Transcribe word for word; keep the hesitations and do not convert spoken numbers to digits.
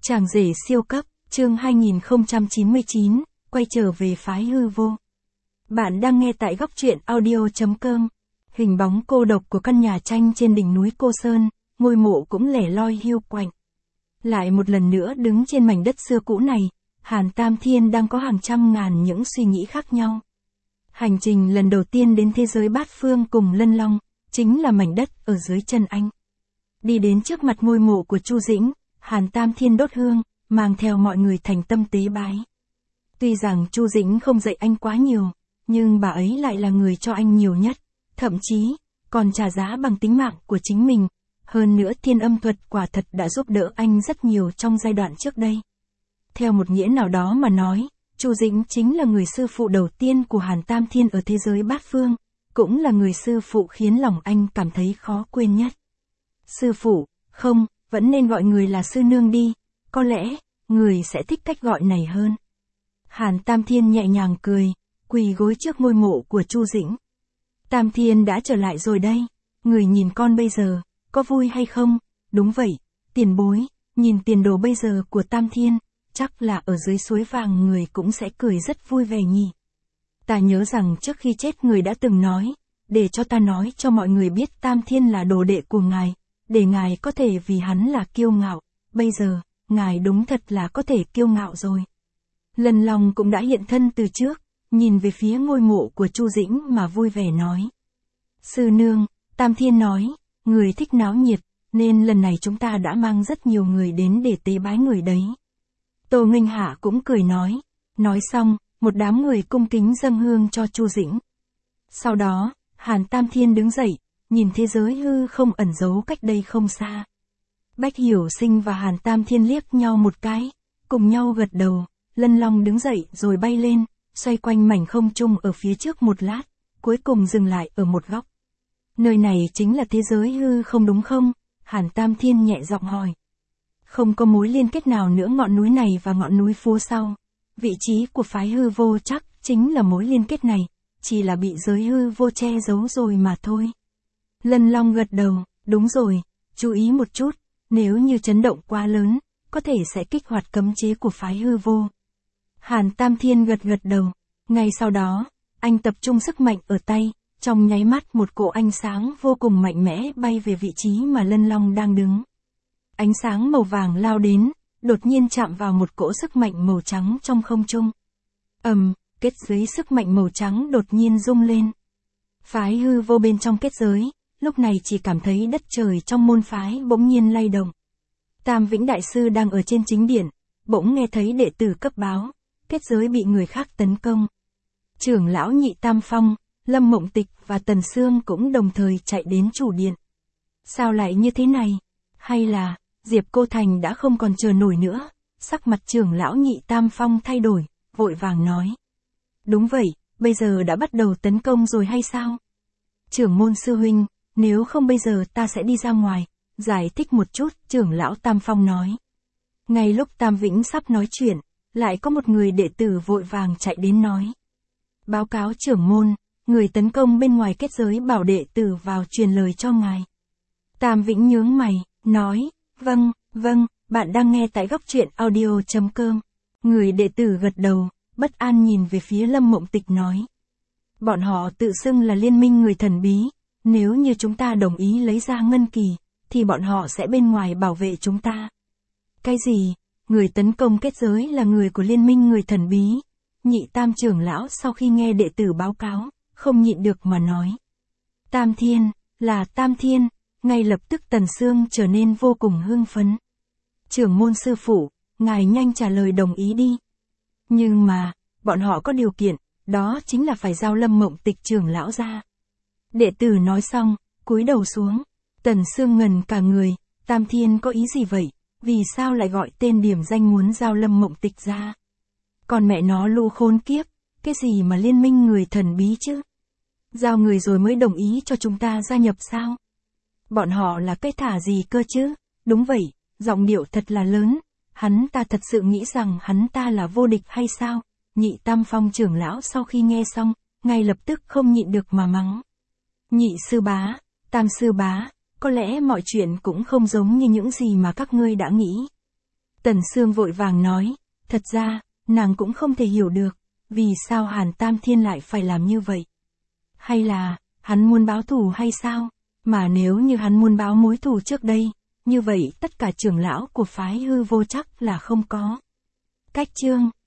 Chàng rể siêu cấp, chương hai nghìn không trăm chín mươi chín, quay trở về phái hư vô. Bạn đang nghe tại góc truyện audio.com. Hình bóng cô độc của căn nhà tranh trên đỉnh núi Cô Sơn, ngôi mộ cũng lẻ loi hiu quạnh. Lại một lần nữa đứng trên mảnh đất xưa cũ này, Hàn Tam Thiên đang có hàng trăm ngàn những suy nghĩ khác nhau. Hành trình lần đầu tiên đến thế giới bát phương cùng Lân Long, chính là mảnh đất ở dưới chân anh. Đi đến trước mặt ngôi mộ của Chu Dĩnh, Hàn Tam Thiên đốt hương, mang theo mọi người thành tâm tế bái. Tuy rằng Chu Dĩnh không dạy anh quá nhiều, nhưng bà ấy lại là người cho anh nhiều nhất, thậm chí, còn trả giá bằng tính mạng của chính mình. Hơn nữa Thiên Âm thuật quả thật đã giúp đỡ anh rất nhiều trong giai đoạn trước đây. Theo một nghĩa nào đó mà nói, Chu Dĩnh chính là người sư phụ đầu tiên của Hàn Tam Thiên ở thế giới bát phương, cũng là người sư phụ khiến lòng anh cảm thấy khó quên nhất. Sư phụ, không, vẫn nên gọi người là sư nương đi, có lẽ, người sẽ thích cách gọi này hơn. Hàn Tam Thiên nhẹ nhàng cười, quỳ gối trước ngôi mộ của Chu Dĩnh. Tam Thiên đã trở lại rồi đây, người nhìn con bây giờ, có vui hay không? Đúng vậy, tiền bối, nhìn tiền đồ bây giờ của Tam Thiên, chắc là ở dưới suối vàng người cũng sẽ cười rất vui vẻ nhỉ. Ta nhớ rằng trước khi chết người đã từng nói, để cho ta nói cho mọi người biết Tam Thiên là đồ đệ của ngài, để ngài có thể vì hắn là kiêu ngạo, bây giờ, ngài đúng thật là có thể kiêu ngạo rồi. Lân Long cũng đã hiện thân từ trước, nhìn về phía ngôi mộ của Chu Dĩnh mà vui vẻ nói. Sư nương, Tam Thiên nói, người thích náo nhiệt, nên lần này chúng ta đã mang rất nhiều người đến để tế bái người đấy. Tô Nghênh Hạ cũng cười nói, nói xong, một đám người cung kính dâng hương cho Chu Dĩnh. Sau đó, Hàn Tam Thiên đứng dậy, nhìn thế giới hư không ẩn giấu cách đây không xa. Bách Hiểu Sinh và Hàn Tam Thiên liếc nhau một cái, cùng nhau gật đầu. Lân Long đứng dậy rồi bay lên, xoay quanh mảnh không trung ở phía trước một lát, cuối cùng dừng lại ở một góc. Nơi này chính là thế giới hư không đúng không? Hàn Tam Thiên nhẹ giọng hỏi. Không có mối liên kết nào nữa ngọn núi này và ngọn núi phía sau. Vị trí của phái hư vô chắc chính là mối liên kết này, chỉ là bị giới hư vô che giấu rồi mà thôi. Lân Long gật đầu, đúng rồi, chú ý một chút, nếu như chấn động quá lớn, có thể sẽ kích hoạt cấm chế của phái hư vô. Hàn Tam Thiên gật gật đầu, ngay sau đó, anh tập trung sức mạnh ở tay, trong nháy mắt một cỗ ánh sáng vô cùng mạnh mẽ bay về vị trí mà Lân Long đang đứng. Ánh sáng màu vàng lao đến, đột nhiên chạm vào một cỗ sức mạnh màu trắng trong không trung. Ầm, kết giới sức mạnh màu trắng đột nhiên rung lên. Phái hư vô bên trong kết giới, lúc này chỉ cảm thấy đất trời trong môn phái bỗng nhiên lay động. Tam Vĩnh Đại Sư đang ở trên chính điện, bỗng nghe thấy đệ tử cấp báo, kết giới bị người khác tấn công. Trưởng lão Nhị Tam Phong, Lâm Mộng Tịch và Tần Sương cũng đồng thời chạy đến chủ điện. Sao lại như thế này? Hay là, Diệp Cô Thành đã không còn chờ nổi nữa? Sắc mặt trưởng lão Nhị Tam Phong thay đổi, vội vàng nói. Đúng vậy, bây giờ đã bắt đầu tấn công rồi hay sao? Trưởng môn sư huynh, nếu không bây giờ ta sẽ đi ra ngoài, giải thích một chút, trưởng lão Tam Phong nói. Ngay lúc Tam Vĩnh sắp nói chuyện, lại có một người đệ tử vội vàng chạy đến nói. Báo cáo trưởng môn, người tấn công bên ngoài kết giới bảo đệ tử vào truyền lời cho ngài. Tam Vĩnh nhướng mày, nói, vâng, vâng, bạn đang nghe tại góc truyện audio.com. Người đệ tử gật đầu, bất an nhìn về phía Lâm Mộng Tịch nói. Bọn họ tự xưng là liên minh người thần bí, nếu như chúng ta đồng ý lấy ra ngân kỳ, thì bọn họ sẽ bên ngoài bảo vệ chúng ta. Cái gì? Người tấn công kết giới là người của liên minh người thần bí. Nhị Tam trưởng lão sau khi nghe đệ tử báo cáo, không nhịn được mà nói. Tam Thiên, là Tam Thiên, ngay lập tức Tần Sương trở nên vô cùng hưng phấn. Trưởng môn sư phụ, ngài nhanh trả lời đồng ý đi. Nhưng mà, bọn họ có điều kiện, đó chính là phải giao Lâm Mộng Tịch trưởng lão ra. Đệ tử nói xong, cúi đầu xuống. Tần Sương ngần cả người, Tam Thiên có ý gì vậy? Vì sao lại gọi tên điểm danh muốn giao Lâm Mộng Tịch ra? Còn mẹ nó lù khốn kiếp, cái gì mà liên minh người thần bí chứ? Giao người rồi mới đồng ý cho chúng ta gia nhập sao? Bọn họ là cái thả gì cơ chứ? Đúng vậy, giọng điệu thật là lớn, hắn ta thật sự nghĩ rằng hắn ta là vô địch hay sao? Nhị Tam Phong trưởng lão sau khi nghe xong, ngay lập tức không nhịn được mà mắng. Nhị sư bá, Tam sư bá, có lẽ mọi chuyện cũng không giống như những gì mà các ngươi đã nghĩ. Tần Sương vội vàng nói, thật ra, nàng cũng không thể hiểu được, vì sao Hàn Tam Thiên lại phải làm như vậy. Hay là, hắn muốn báo thù hay sao? Mà nếu như hắn muốn báo mối thù trước đây, như vậy tất cả trưởng lão của phái Hư Vô chắc là không có cách. Chương